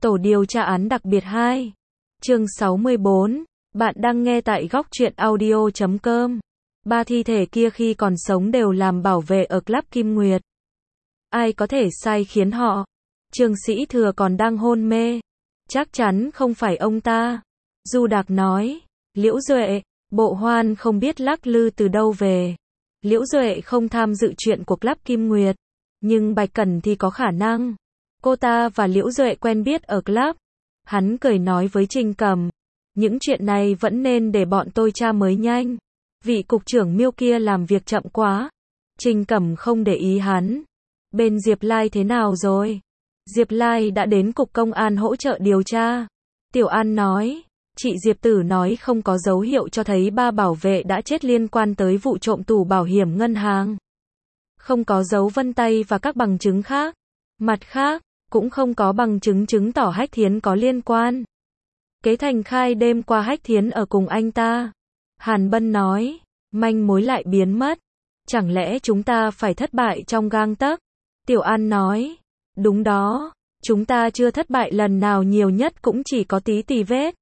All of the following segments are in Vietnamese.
Tổ điều tra án đặc biệt 2. Chương 64. Bạn đang nghe tại góc truyện audio.com. Ba thi thể kia khi còn sống đều làm bảo vệ ở Club Kim Nguyệt. Ai có thể sai khiến họ? Trương Sĩ Thừa còn đang hôn mê. Chắc chắn không phải ông ta. Du Đạc nói. Liễu Duệ, Bộ Hoan không biết lắc lư từ đâu về. Liễu Duệ không tham dự chuyện của Club Kim Nguyệt. Nhưng Bạch Cẩn thì có khả năng. Cô ta và Liễu Duệ quen biết ở club. Hắn cười nói với Trình Cẩm. Những chuyện này vẫn nên để bọn tôi tra mới nhanh. Vị cục trưởng Miêu kia làm việc chậm quá. Trình Cẩm không để ý hắn. Bên Diệp Lai thế nào rồi? Diệp Lai đã đến cục công an hỗ trợ điều tra. Tiểu An nói. Chị Diệp Tử nói không có dấu hiệu cho thấy ba bảo vệ đã chết liên quan tới vụ trộm tủ bảo hiểm ngân hàng. Không có dấu vân tay và các bằng chứng khác. Mặt khác, cũng không có bằng chứng chứng tỏ Hách Thiến có liên quan. Kế Thành khai đêm qua Hách Thiến ở cùng anh ta. Hàn Bân nói, manh mối lại biến mất. Chẳng lẽ chúng ta phải thất bại trong gang tấc? Tiểu An nói, đúng đó, chúng ta chưa thất bại lần nào, nhiều nhất cũng chỉ có tí tì vết.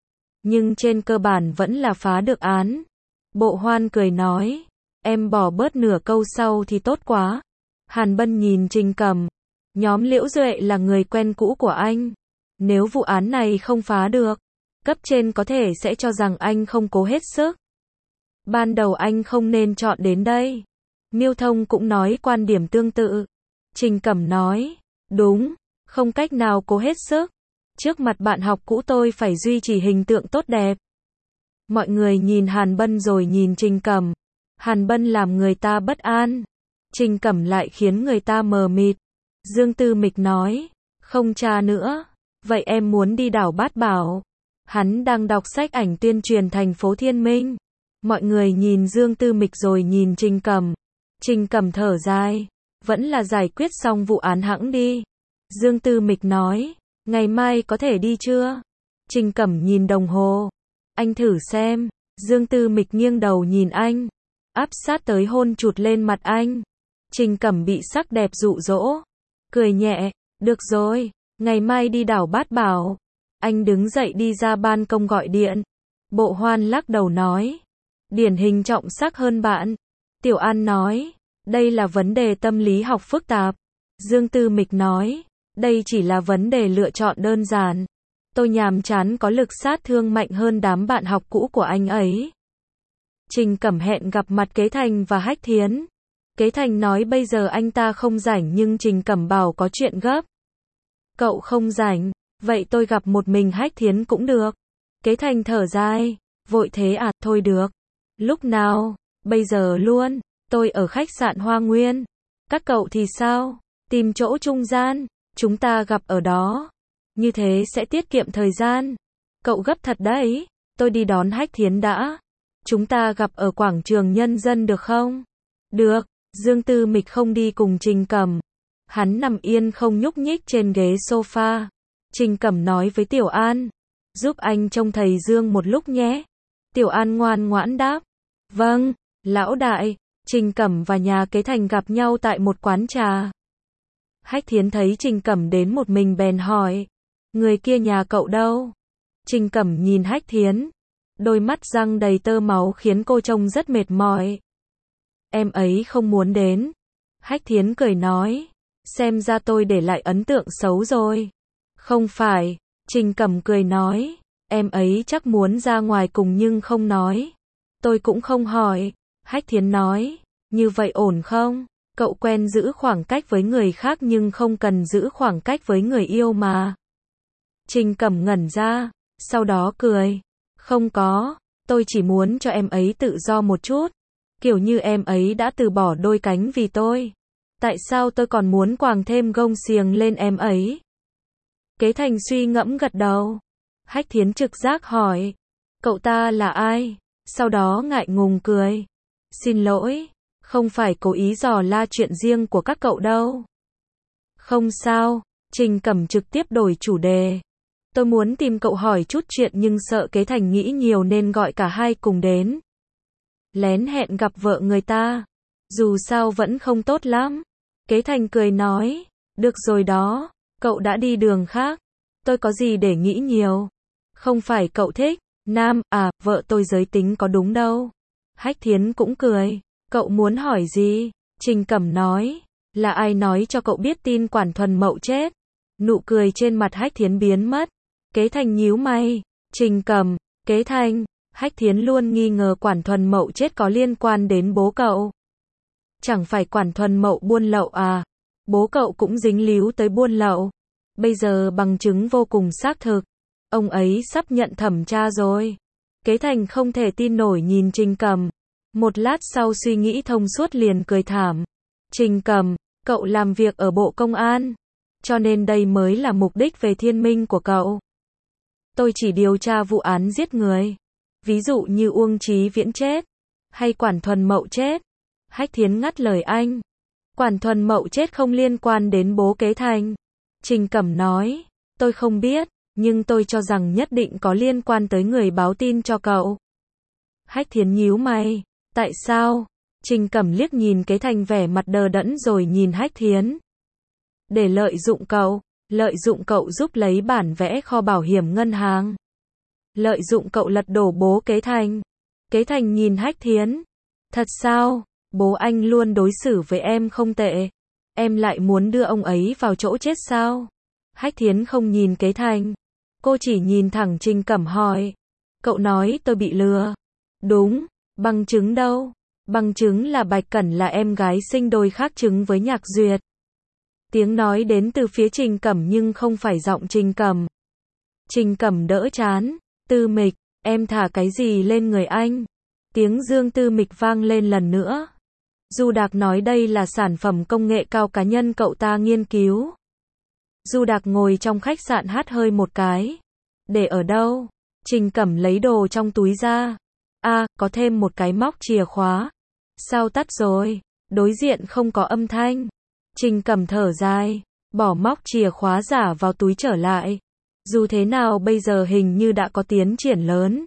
Nhưng trên cơ bản vẫn là phá được án. Bộ Hoan cười nói, em bỏ bớt nửa câu sau thì tốt quá. Hàn Bân nhìn Trình Cẩm. Nhóm Liễu Duệ là người quen cũ của anh. Nếu vụ án này không phá được, cấp trên có thể sẽ cho rằng anh không cố hết sức. Ban đầu anh không nên chọn đến đây. Miêu Thông cũng nói quan điểm tương tự. Trình Cẩm nói, đúng, không cách nào cố hết sức. Trước mặt bạn học cũ tôi phải duy trì hình tượng tốt đẹp. Mọi người nhìn Hàn Bân rồi nhìn Trình Cẩm. Hàn Bân làm người ta bất an. Trình Cẩm lại khiến người ta mờ mịt. Dương Tư Mịch nói, không tra nữa. Vậy em muốn đi đảo Bát Bảo. Hắn đang đọc sách ảnh tuyên truyền thành phố Thiên Minh. Mọi người nhìn Dương Tư Mịch rồi nhìn Trình Cẩm. Trình Cẩm thở dài. Vẫn là giải quyết xong vụ án hẵng đi. Dương Tư Mịch nói, ngày mai có thể đi chưa? Trình Cẩm nhìn đồng hồ. Anh thử xem. Dương Tư Mịch nghiêng đầu nhìn anh. Áp sát tới hôn chụt lên mặt anh. Trình Cẩm bị sắc đẹp dụ dỗ. Cười nhẹ, được rồi, ngày mai đi đảo Bát Bảo. Anh đứng dậy đi ra ban công gọi điện. Bộ Hoan lắc đầu nói, điển hình trọng sắc hơn bạn. Tiểu An nói, đây là vấn đề tâm lý học phức tạp. Dương Tư Mịch nói, đây chỉ là vấn đề lựa chọn đơn giản. Tôi nhàm chán có lực sát thương mạnh hơn đám bạn học cũ của anh ấy. Trình Cẩm hẹn gặp mặt Kế Thành và Hách Thiến. Kế Thành nói bây giờ anh ta không rảnh nhưng Trình Cẩm bảo có chuyện gấp. Cậu không rảnh, vậy tôi gặp một mình Hách Thiến cũng được. Kế Thành thở dài, vội thế à, thôi được. Lúc nào? Bây giờ luôn, tôi ở khách sạn Hoa Nguyên. Các cậu thì sao? Tìm chỗ trung gian, chúng ta gặp ở đó. Như thế sẽ tiết kiệm thời gian. Cậu gấp thật đấy, tôi đi đón Hách Thiến đã. Chúng ta gặp ở quảng trường Nhân dân được không? Được. Dương Tư Mịch không đi cùng Trình Cẩm. Hắn nằm yên không nhúc nhích trên ghế sofa. Trình Cẩm nói với Tiểu An, giúp anh trông thầy Dương một lúc nhé. Tiểu An ngoan ngoãn đáp, vâng, lão đại. Trình Cẩm và nhà Kế Thành gặp nhau tại một quán trà. Hách Thiến thấy Trình Cẩm đến một mình bèn hỏi, người kia nhà cậu đâu? Trình Cẩm nhìn Hách Thiến. Đôi mắt răng đầy tơ máu khiến cô trông rất mệt mỏi. Em ấy không muốn đến. Hách Thiến cười nói, xem ra tôi để lại ấn tượng xấu rồi. Không phải, Trình Cẩm cười nói, em ấy chắc muốn ra ngoài cùng nhưng không nói. Tôi cũng không hỏi. Hách Thiến nói, như vậy ổn không? Cậu quen giữ khoảng cách với người khác nhưng không cần giữ khoảng cách với người yêu mà. Trình Cẩm ngẩn ra, sau đó cười, không có, tôi chỉ muốn cho em ấy tự do một chút. Kiểu như em ấy đã từ bỏ đôi cánh vì tôi. Tại sao tôi còn muốn quàng thêm gông xiềng lên em ấy? Kế Thành suy ngẫm gật đầu. Hách Thiến trực giác hỏi, cậu ta là ai? Sau đó ngại ngùng cười. Xin lỗi, không phải cố ý dò la chuyện riêng của các cậu đâu. Không sao, Trình Cẩm trực tiếp đổi chủ đề. Tôi muốn tìm cậu hỏi chút chuyện nhưng sợ Kế Thành nghĩ nhiều nên gọi cả hai cùng đến. Lén hẹn gặp vợ người ta. Dù sao vẫn không tốt lắm. Kế Thành cười nói, được rồi đó, cậu đã đi đường khác. Tôi có gì để nghĩ nhiều. Không phải cậu thích nam à, vợ tôi giới tính có đúng đâu. Hách Thiến cũng cười. Cậu muốn hỏi gì? Trình Cẩm nói. Là ai nói cho cậu biết tin Quản Thuần Mậu chết? Nụ cười trên mặt Hách Thiến biến mất. Kế Thành nhíu mày. Trình Cẩm, Kế Thành. Hách Thiến luôn nghi ngờ Quản Thuần Mậu chết có liên quan đến bố cậu. Chẳng phải Quản Thuần Mậu buôn lậu à? Bố cậu cũng dính líu tới buôn lậu. Bây giờ bằng chứng vô cùng xác thực. Ông ấy sắp nhận thẩm tra rồi. Kế Thành không thể tin nổi nhìn Trình Cẩm. Một lát sau suy nghĩ thông suốt liền cười thảm. Trình Cẩm, cậu làm việc ở Bộ Công an. Cho nên đây mới là mục đích về thiên minh của cậu. Tôi chỉ điều tra vụ án giết người. Ví dụ như Uông Chí Viễn chết. Hay Quản Thuần Mậu chết. Hách Thiến ngắt lời anh. Quản Thuần Mậu chết không liên quan đến bố Kế Thành. Trình Cẩm nói. Tôi không biết, nhưng tôi cho rằng nhất định có liên quan tới người báo tin cho cậu. Hách Thiến nhíu mày. Tại sao? Trình Cẩm liếc nhìn Kế Thành vẻ mặt đờ đẫn rồi nhìn Hách Thiến. Để lợi dụng cậu giúp lấy bản vẽ kho bảo hiểm ngân hàng. Lợi dụng cậu lật đổ bố Kế Thành. Kế Thành nhìn Hách Thiến. Thật sao? Bố anh luôn đối xử với em không tệ. Em lại muốn đưa ông ấy vào chỗ chết sao? Hách Thiến không nhìn Kế Thành. Cô chỉ nhìn thẳng Trình Cẩm hỏi. Cậu nói tôi bị lừa. Đúng, bằng chứng đâu? Bằng chứng là Bạch Cẩn là em gái sinh đôi khác chứng với Nhạc Duyệt. Tiếng nói đến từ phía Trình Cẩm nhưng không phải giọng Trình Cẩm. Trình Cẩm đỡ chán. Tư Mịch, em thả cái gì lên người anh? Tiếng Dương Tư Mịch vang lên lần nữa. Du Đạc nói đây là sản phẩm công nghệ cao cá nhân cậu ta nghiên cứu. Du Đạc ngồi trong khách sạn hát hơi một cái. Để ở đâu? Trình Cẩm lấy đồ trong túi ra. À, có thêm một cái móc chìa khóa. Sao tắt rồi? Đối diện không có âm thanh. Trình Cẩm thở dài, bỏ móc chìa khóa giả vào túi trở lại. Dù thế nào bây giờ hình như đã có tiến triển lớn.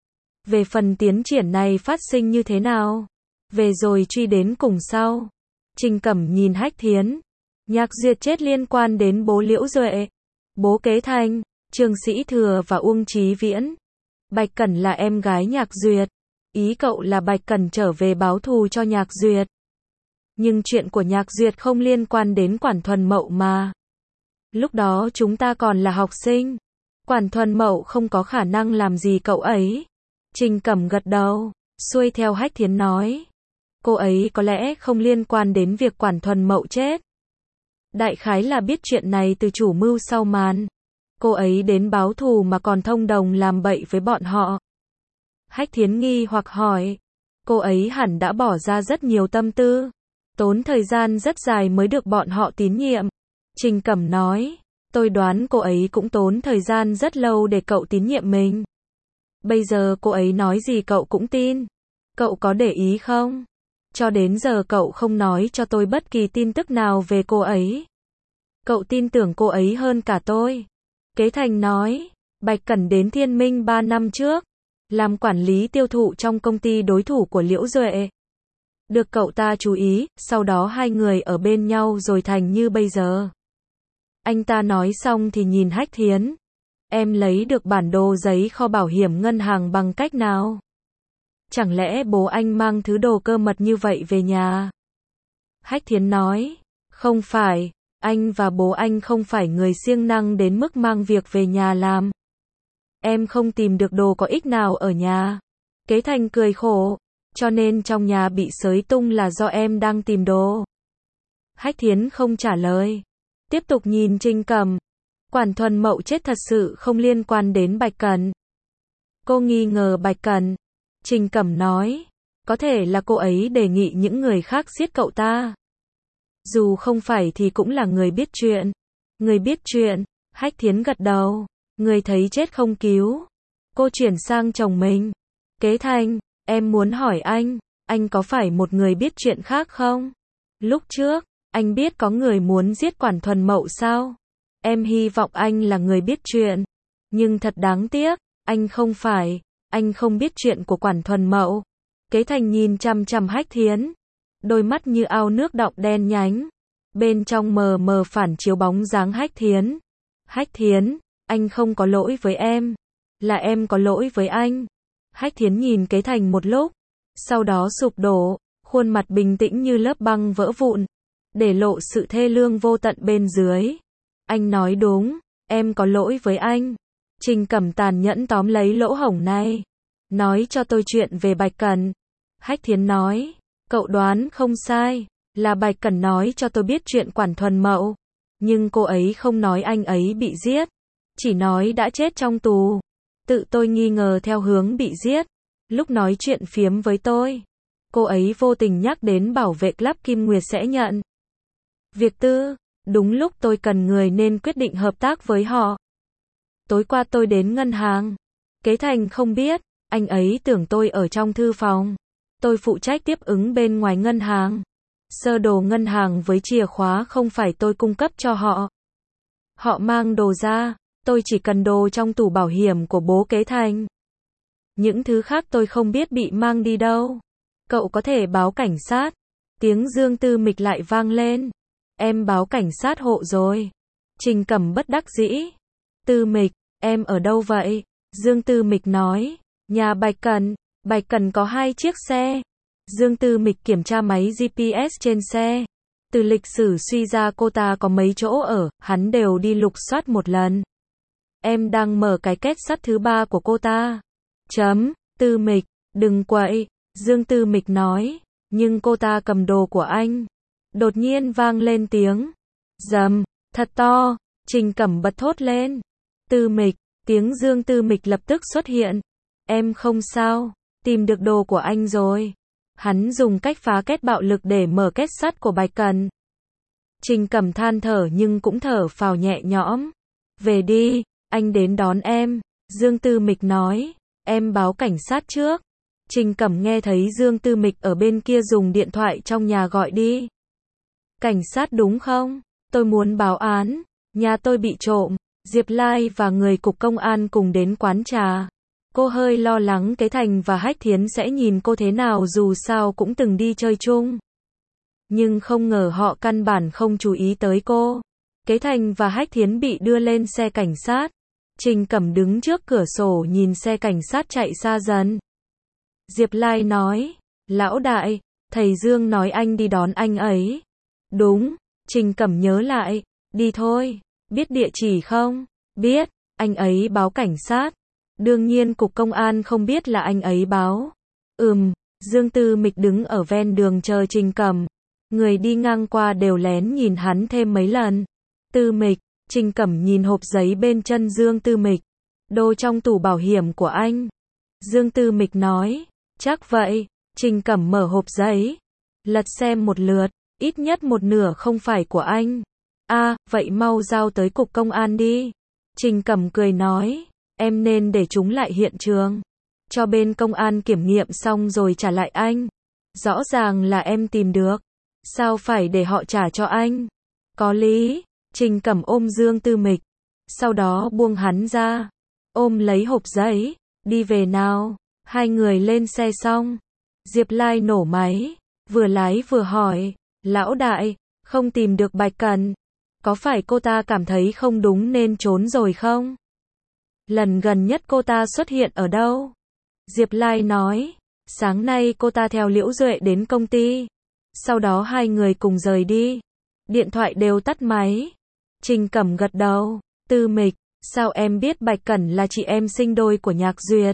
Về phần tiến triển này phát sinh như thế nào? Về rồi truy đến cùng sau. Trình Cẩm nhìn Hách Thiến. Nhạc Duyệt chết liên quan đến bố Liễu Duệ, bố Kế Thành, Trương Sĩ Thừa và Uông Chí Viễn. Bạch Cẩn là em gái Nhạc Duyệt. Ý cậu là Bạch Cẩn trở về báo thù cho Nhạc Duyệt. Nhưng chuyện của Nhạc Duyệt không liên quan đến Quản Thuần Mậu mà. Lúc đó chúng ta còn là học sinh. Quản Thuần Mậu không có khả năng làm gì cậu ấy. Trình Cẩm gật đầu, xuôi theo Hách Thiến nói. Cô ấy có lẽ không liên quan đến việc Quản Thuần Mậu chết. Đại khái là biết chuyện này từ chủ mưu sau màn. Cô ấy đến báo thù mà còn thông đồng làm bậy với bọn họ. Hách Thiến nghi hoặc hỏi. Cô ấy hẳn đã bỏ ra rất nhiều tâm tư. Tốn thời gian rất dài mới được bọn họ tín nhiệm. Trình Cẩm nói. Tôi đoán cô ấy cũng tốn thời gian rất lâu để cậu tín nhiệm mình. Bây giờ cô ấy nói gì cậu cũng tin. Cậu có để ý không? Cho đến giờ cậu không nói cho tôi bất kỳ tin tức nào về cô ấy. Cậu tin tưởng cô ấy hơn cả tôi. Kế Thành nói. Bạch Cẩn đến Thiên Minh 3 năm trước. Làm quản lý tiêu thụ trong công ty đối thủ của Liễu Duệ. Được cậu ta chú ý, sau đó hai người ở bên nhau rồi thành như bây giờ. Anh ta nói xong thì nhìn Hách Thiến. Em lấy được bản đồ giấy kho bảo hiểm ngân hàng bằng cách nào? Chẳng lẽ bố anh mang thứ đồ cơ mật như vậy về nhà? Hách Thiến nói. Không phải, anh và bố anh không phải người siêng năng đến mức mang việc về nhà làm. Em không tìm được đồ có ích nào ở nhà. Kế Thành cười khổ. Cho nên trong nhà bị xới tung là do em đang tìm đồ. Hách Thiến không trả lời. Tiếp tục nhìn Trình Cẩm. Quản Thuần Mậu chết thật sự không liên quan đến Bạch Cẩn. Cô nghi ngờ Bạch Cẩn. Trình Cẩm nói. Có thể là cô ấy đề nghị những người khác giết cậu ta. Dù không phải thì cũng là người biết chuyện. Người biết chuyện. Hách Thiến gật đầu. Người thấy chết không cứu. Cô chuyển sang chồng mình. Kế Thành, em muốn hỏi anh có phải một người biết chuyện khác không? Lúc trước, anh biết có người muốn giết Quản Thuần Mậu sao? Em hy vọng anh là người biết chuyện. Nhưng thật đáng tiếc, anh không phải. Anh không biết chuyện của Quản Thuần Mậu. Kế Thành nhìn chằm chằm Hách Thiến. Đôi mắt như ao nước đọng đen nhánh. Bên trong mờ mờ phản chiếu bóng dáng Hách Thiến. Hách Thiến, anh không có lỗi với em, là em có lỗi với anh. Hách Thiến nhìn Kế Thành một lúc, sau đó sụp đổ, khuôn mặt bình tĩnh như lớp băng vỡ vụn, để lộ sự thê lương vô tận bên dưới. Anh nói đúng, em có lỗi với anh. Trình Cẩm tàn nhẫn tóm lấy lỗ hổng này. Nói cho tôi chuyện về Bạch Cẩn. Hách Thiến nói, cậu đoán không sai, là Bạch Cẩn nói cho tôi biết chuyện Quản Thuần Mậu. Nhưng cô ấy không nói anh ấy bị giết, chỉ nói đã chết trong tù. Tự tôi nghi ngờ theo hướng bị giết. Lúc nói chuyện phiếm với tôi, cô ấy vô tình nhắc đến bảo vệ Club Kim Nguyệt sẽ nhận việc tư. Đúng lúc tôi cần người nên quyết định hợp tác với họ. Tối qua tôi đến ngân hàng. Kế Thành không biết, anh ấy tưởng tôi ở trong thư phòng. Tôi phụ trách tiếp ứng bên ngoài ngân hàng. Sơ đồ ngân hàng với chìa khóa không phải tôi cung cấp cho họ. Họ mang đồ ra, tôi chỉ cần đồ trong tủ bảo hiểm của bố Kế Thành. Những thứ khác tôi không biết bị mang đi đâu. Cậu có thể báo cảnh sát. Tiếng Dương Tư Mịch lại vang lên. Em báo cảnh sát hộ rồi. Trình Cẩm bất đắc dĩ. Tư Mịch, em ở đâu vậy? Dương Tư Mịch nói, nhà Bạch Cẩn. Bạch Cẩn có 2 chiếc xe. Dương Tư Mịch kiểm tra máy GPS trên xe. Từ lịch sử suy ra cô ta có mấy chỗ ở, hắn đều đi lục soát một lần. Em đang mở cái két sắt thứ 3 của cô ta. Tư Mịch, đừng quậy. Dương Tư Mịch nói, nhưng cô ta cầm đồ của anh. Đột nhiên vang lên tiếng rầm, thật to. Trình Cẩm bật thốt lên. Tư Mịch, tiếng Dương Tư Mịch lập tức xuất hiện. Em không sao, tìm được đồ của anh rồi. Hắn dùng cách phá két bạo lực để mở két sắt của Bạch Cẩn. Trình Cẩm than thở nhưng cũng thở phào nhẹ nhõm. Về đi, anh đến đón em. Dương Tư Mịch nói, em báo cảnh sát trước. Trình Cẩm nghe thấy Dương Tư Mịch ở bên kia dùng điện thoại trong nhà gọi đi. Cảnh sát đúng không? Tôi muốn báo án. Nhà tôi bị trộm. Diệp Lai và người cục công an cùng đến quán trà. Cô hơi lo lắng Kế Thành và Hách Thiến sẽ nhìn cô thế nào dù sao cũng từng đi chơi chung. Nhưng không ngờ họ căn bản không chú ý tới cô. Kế Thành và Hách Thiến bị đưa lên xe cảnh sát. Trình Cẩm đứng trước cửa sổ nhìn xe cảnh sát chạy xa dần. Diệp Lai nói, lão đại, thầy Dương nói anh đi đón anh ấy. Đúng, Trình Cẩm nhớ lại, đi thôi, biết địa chỉ không? Biết, anh ấy báo cảnh sát. Đương nhiên cục công an không biết là anh ấy báo. Dương Tư Mịch đứng ở ven đường chờ Trình Cẩm. Người đi ngang qua đều lén nhìn hắn thêm mấy lần. Tư Mịch, Trình Cẩm nhìn hộp giấy bên chân Dương Tư Mịch. Đồ trong tủ bảo hiểm của anh. Dương Tư Mịch nói, chắc vậy. Trình Cẩm mở hộp giấy, lật xem một lượt, ít nhất một nửa không phải của anh. Vậy mau giao tới cục công an đi. Trình Cẩm cười nói, em nên để chúng lại hiện trường. Cho bên công an kiểm nghiệm xong rồi trả lại anh. Rõ ràng là em tìm được. Sao phải để họ trả cho anh? Có lý. Trình Cẩm ôm Dương Tư Mịch. Sau đó buông hắn ra. Ôm lấy hộp giấy. Đi về nào. Hai người lên xe xong. Diệp Lai nổ máy. Vừa lái vừa hỏi. Lão đại, không tìm được Bạch Cẩn. Có phải cô ta cảm thấy không đúng nên trốn rồi không? Lần gần nhất cô ta xuất hiện ở đâu? Diệp Lai nói, sáng nay cô ta theo Liễu Duệ đến công ty. Sau đó hai người cùng rời đi. Điện thoại đều tắt máy. Trình Cẩm gật đầu. Tư Mịch, sao em biết Bạch Cẩn là chị em sinh đôi của Nhạc Duyệt?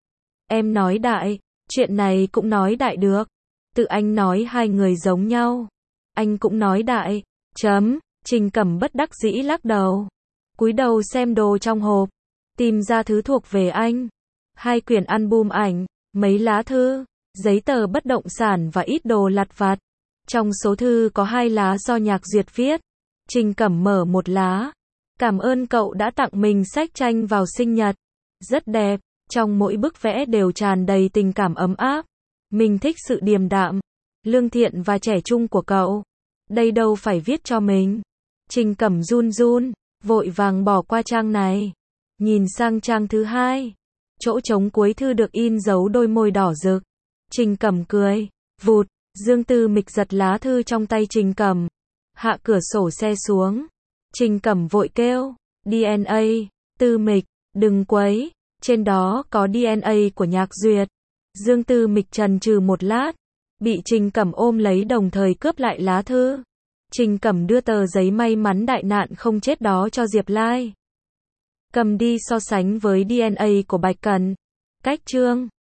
Em nói đại, chuyện này cũng nói đại được. Tự anh nói hai người giống nhau. Anh cũng nói đại. Trình Cẩm bất đắc dĩ lắc đầu. Cúi đầu xem đồ trong hộp. Tìm ra thứ thuộc về anh. 2 quyển album ảnh, mấy lá thư, giấy tờ bất động sản và ít đồ lặt vặt. Trong số thư có 2 lá do Nhạc Duyệt viết. Trình Cẩm mở một lá. Cảm ơn cậu đã tặng mình sách tranh vào sinh nhật. Rất đẹp, trong mỗi bức vẽ đều tràn đầy tình cảm ấm áp. Mình thích sự điềm đạm, lương thiện và trẻ trung của cậu. Đây đâu phải viết cho mình. Trình Cẩm run run, vội vàng bỏ qua trang này. Nhìn sang trang thứ 2. Chỗ trống cuối thư được in dấu đôi môi đỏ rực. Trình Cẩm cười. Vụt, Dương Tư Mịch giật lá thư trong tay Trình Cẩm. Hạ cửa sổ xe xuống. Trình Cẩm vội kêu. DNA. Tư Mịch, đừng quấy, trên đó có DNA của Nhạc Duyệt. Dương Tư Mịch chần chừ một lát, bị Trình Cẩm ôm lấy đồng thời cướp lại lá thư. Trình Cẩm đưa tờ giấy may mắn đại nạn không chết đó cho Diệp Lai. Cầm đi so sánh với DNA của Bạch Cẩn. Cách chương